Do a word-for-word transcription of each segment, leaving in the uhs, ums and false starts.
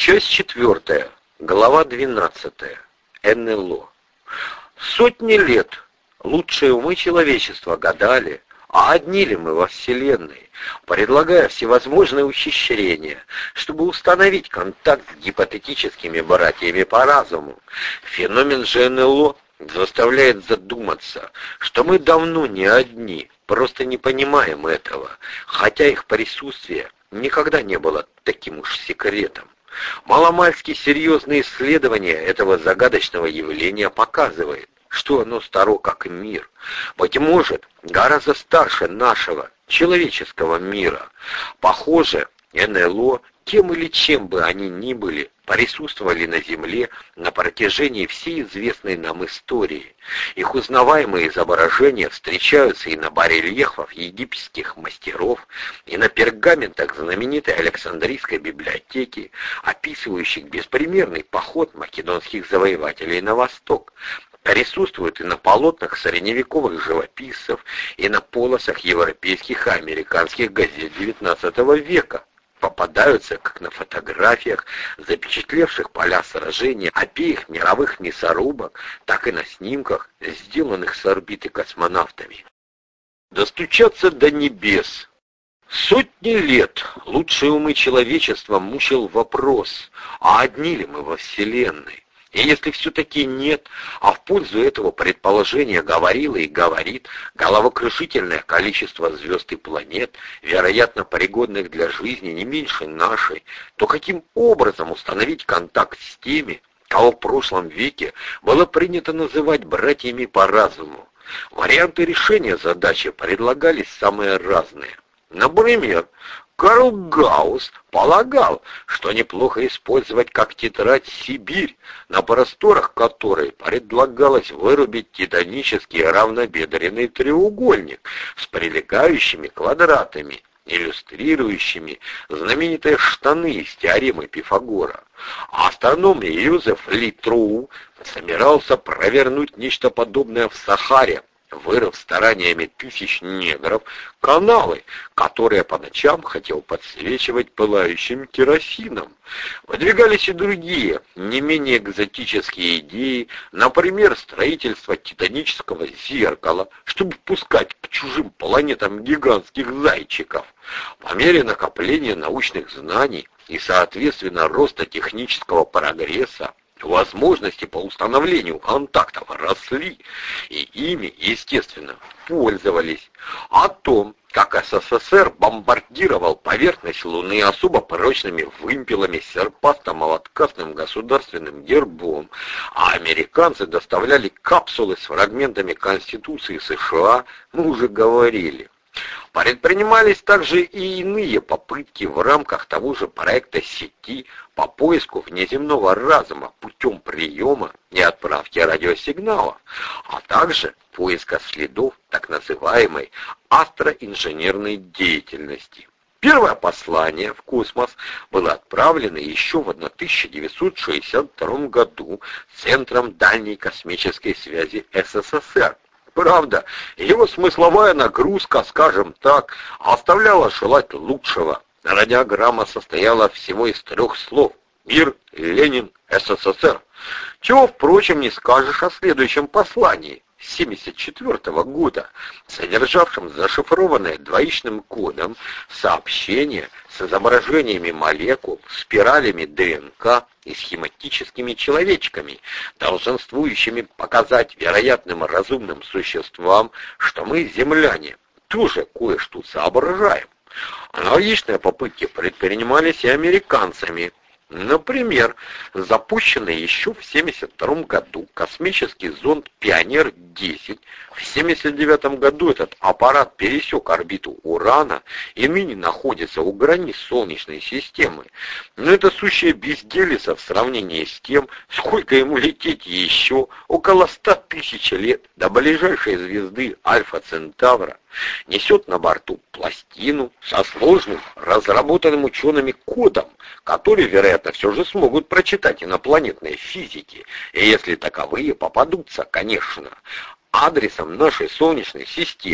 Часть четвертая, глава двенадцатая. эн эл о. Сотни лет лучшие умы человечества гадали, а одни ли мы во Вселенной, предлагая всевозможные ухищрения, чтобы установить контакт с гипотетическими братьями по разуму. Феномен же эн эл о заставляет задуматься, что мы давно не одни, просто не понимаем этого, хотя их присутствие никогда не было таким уж секретом. Маломальски серьезные исследования этого загадочного явления показывают, что оно старо как мир, быть может, гораздо старше нашего человеческого мира. Похоже, эн эл о, кем или чем бы они ни были, присутствовали на Земле на протяжении всей известной нам истории. Их узнаваемые изображения встречаются и на барельефах египетских мастеров, и на пергаментах знаменитой Александрийской библиотеки, описывающих беспримерный поход македонских завоевателей на восток. Присутствуют и на полотнах средневековых живописцев, и на полосах европейских и американских газет девятнадцатого века. Попадаются как на фотографиях, запечатлевших поля сражения обеих мировых мясорубок, так и на снимках, сделанных с орбиты космонавтами. Достучаться до небес. Сотни лет лучшие умы человечества мучил вопрос, а одни ли мы во Вселенной? И если все-таки нет, а в пользу этого предположения говорило и говорит головокружительное количество звезд и планет, вероятно, пригодных для жизни не меньше нашей, то каким образом установить контакт с теми, кого в прошлом веке было принято называть братьями по разуму? Варианты решения задачи предлагались самые разные. Например, Карл Гаусс полагал, что неплохо использовать как тетрадь Сибирь, на просторах которой предлагалось вырубить титанический равнобедренный треугольник с прилегающими квадратами, иллюстрирующими знаменитые штаны из теоремы Пифагора. А астроном Йозеф Литроу собирался провернуть нечто подобное в Сахаре, вырыв стараниями тысяч негров каналы, которые по ночам хотел подсвечивать пылающим керосином. Выдвигались и другие, не менее экзотические идеи, например, строительство титанического зеркала, чтобы пускать к чужим планетам гигантских зайчиков. По мере накопления научных знаний и, соответственно, роста технического прогресса, возможности по установлению контактов росли, и ими, естественно, пользовались. О том, как эс эс эс эр бомбардировал поверхность Луны особо прочными вымпелами с серпасто-молоткастым государственным гербом, а американцы доставляли капсулы с фрагментами Конституции США, мы уже говорили. Предпринимались также и иные попытки в рамках того же проекта сети по поиску внеземного разума путем приема и отправки радиосигналов, а также поиска следов так называемой астроинженерной деятельности. Первое послание в космос было отправлено еще в тысяча девятьсот шестьдесят втором году Центром дальней космической связи эс эс эс эр. Правда, его смысловая нагрузка, скажем так, оставляла желать лучшего. Радиограмма состояла всего из трех слов: «Мир, Ленин, эс эс эс эр». Чего, впрочем, не скажешь о следующем послании семьдесят четвёртого года, содержавшем зашифрованное двоичным кодом сообщение с изображениями молекул, спиралями дэ эн ка и схематическими человечками, долженствующими показать вероятным разумным существам, что мы, земляне, тоже кое-что соображаем. Аналогичные попытки предпринимались и американцами. Например, запущенный еще в семьдесят втором году космический зонд «Пионер десять». В семьдесят девятом году этот аппарат пересек орбиту Урана и ныне находится у границ Солнечной системы. Но это сущая безделица в сравнении с тем, сколько ему лететь еще, около ста тысяч лет, до ближайшей звезды Альфа Центавра. Несет на борту пластину со сложным, разработанным учеными кодом, который, вероятно, все же смогут прочитать инопланетные физики, и если таковые попадутся, конечно. Адресом нашей Солнечной системы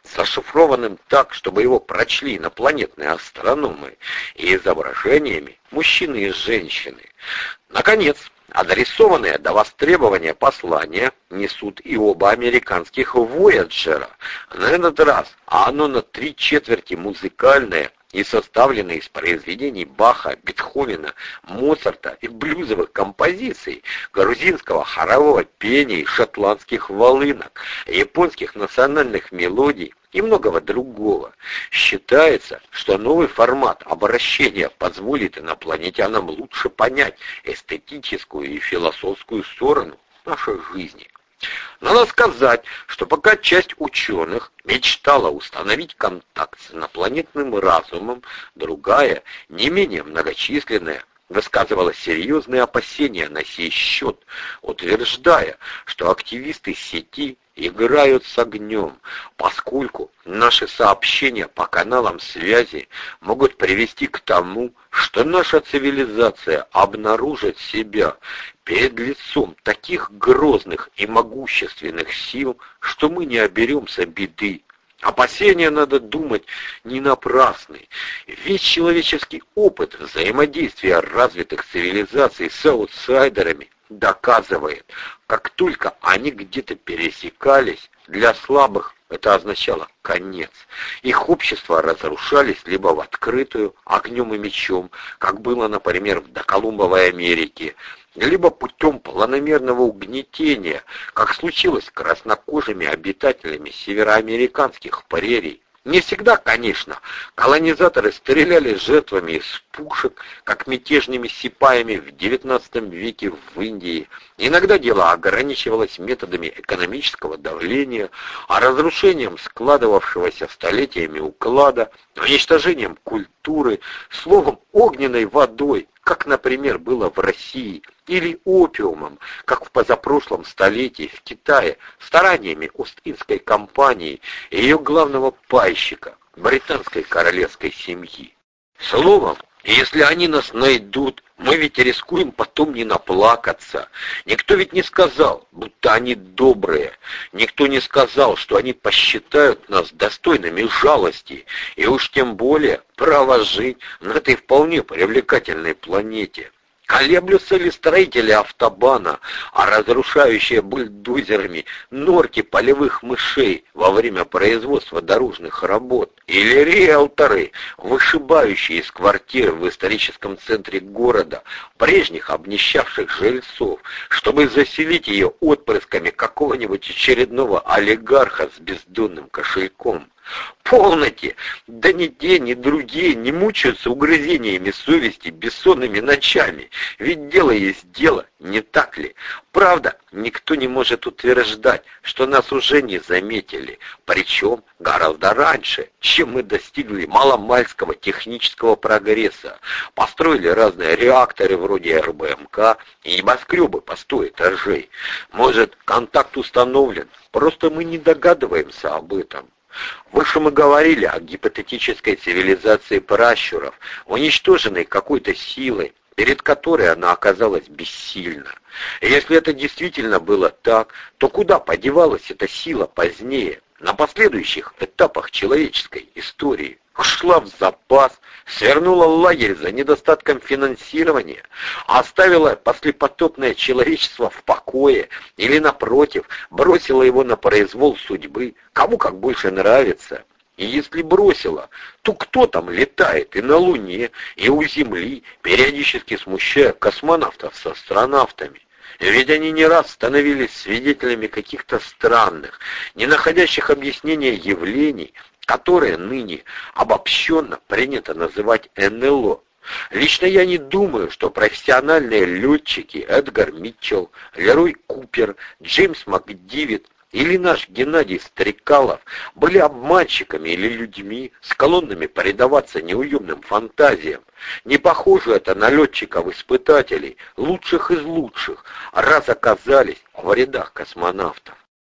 зашифрованным так, чтобы его прочли инопланетные астрономы, и изображениями мужчины и женщины. Наконец, адресованные до востребования послания несут и оба американских «Вояджера». На этот раз оно на три четверти музыкальное и составленное из произведений Баха, Бетховена, Моцарта и блюзовых композиций, грузинского хорового пения и шотландских волынок, японских национальных мелодий и многого другого. Считается, что новый формат обращения позволит инопланетянам лучше понять эстетическую и философскую сторону нашей жизни. Надо сказать, что пока часть ученых мечтала установить контакт с инопланетным разумом, другая, не менее многочисленная, высказывала серьезные опасения на сей счет, утверждая, что активисты сети играют с огнем, поскольку наши сообщения по каналам связи могут привести к тому, что наша цивилизация обнаружит себя перед лицом таких грозных и могущественных сил, что мы не оберемся беды. Опасения, надо думать, не напрасны. Весь человеческий опыт взаимодействия развитых цивилизаций с аутсайдерами доказывает, как только они где-то пересекались, для слабых это означало конец. Их общества разрушались либо в открытую, огнем и мечом, как было, например, в доколумбовой Америке, либо путем планомерного угнетения, как случилось с краснокожими обитателями североамериканских прерий. Не всегда, конечно, колонизаторы стреляли жертвами из пушек, как мятежными сипаями в девятнадцатом веке в Индии. Иногда дело ограничивалось методами экономического давления, а разрушением складывавшегося столетиями уклада, уничтожением культуры, словом, огненной водой, как, например, было в России, или опиумом, как в позапрошлом столетии в Китае, стараниями Ост-Индской компании и ее главного пайщика, британской королевской семьи. Словом, если они нас найдут, мы ведь рискуем потом не наплакаться. Никто ведь не сказал, будто они добрые. Никто не сказал, что они посчитают нас достойными жалости, и уж тем более право жить на этой вполне привлекательной планете. Колеблются ли строители автобана, а разрушающие бульдозерами норки полевых мышей во время производства дорожных работ? Или риэлторы, вышибающие из квартир в историческом центре города прежних обнищавших жильцов, чтобы заселить ее отпрысками какого-нибудь очередного олигарха с бездонным кошельком? Полноте! Да ни те, ни другие не мучаются угрызениями совести бессонными ночами, ведь дело есть дело, не так ли? Правда, никто не может утверждать, что нас уже не заметили, причем гораздо раньше, чем мы достигли маломальского технического прогресса, построили разные реакторы вроде эр бэ эм ка и небоскребы по сто этажей. Может, контакт установлен, просто мы не догадываемся об этом. Выше мы говорили о гипотетической цивилизации пращуров, уничтоженной какой-то силой, перед которой она оказалась бессильна. И если это действительно было так, то куда подевалась эта сила позднее, на последующих этапах человеческой истории? Ушла в запас, свернула лагерь за недостатком финансирования, оставила послепотопное человечество в покое или, напротив, бросила его на произвол судьбы, кому как больше нравится. И если бросила, то кто там летает и на Луне, и у Земли, периодически смущая космонавтов с астронавтами? Ведь они не раз становились свидетелями каких-то странных, не находящих объяснения явлений, которые ныне обобщенно принято называть эн эл о. Лично я не думаю, что профессиональные летчики Эдгар Митчелл, Лерой Купер, Джеймс МакДивид или наш Геннадий Стрекалов были обманщиками или людьми, склонными предаваться неуемным фантазиям. Не похоже это на летчиков-испытателей, лучших из лучших, раз оказались в рядах космонавтов.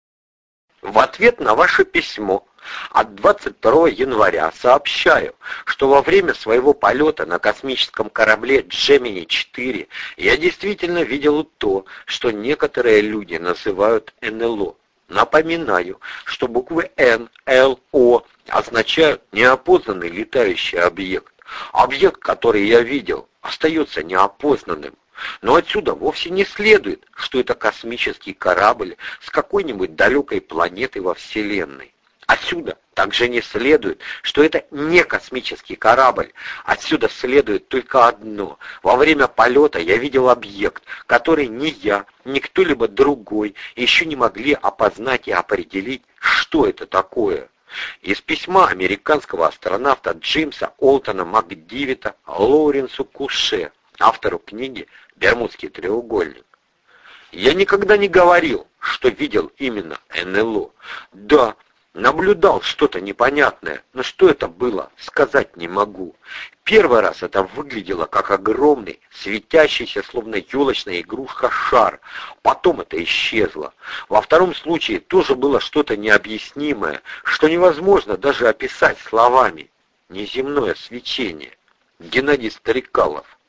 В ответ на ваше письмо от двадцать второго января сообщаю, что во время своего полета на космическом корабле Джемини четыре я действительно видел то, что некоторые люди называют эн эл о. Напоминаю, что буквы Н, Л, О означают неопознанный летающий объект. Объект, который я видел, остается неопознанным. Но отсюда вовсе не следует, что это космический корабль с какой-нибудь далекой планеты во Вселенной. Отсюда также не следует, что это не космический корабль. Отсюда следует только одно. Во время полета я видел объект, который ни я, ни кто-либо другой еще не могли опознать и определить, что это такое. Из письма американского астронавта Джеймса Олтона МакДивита Лоуренсу Куше, автору книги «Бермудский треугольник». Я никогда не говорил, что видел именно эн эл о. Да, наблюдал что-то непонятное, но что это было, сказать не могу. Первый раз это выглядело как огромный, светящийся, словно елочная игрушка, шар. Потом это исчезло. Во втором случае тоже было что-то необъяснимое, что невозможно даже описать словами. Неземное свечение. Геннадий Старикалов.